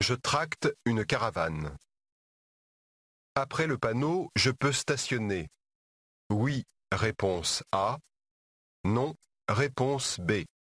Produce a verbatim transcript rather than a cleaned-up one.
Je tracte une caravane. Après le panneau, je peux stationner. Oui, réponse A. Non, réponse B.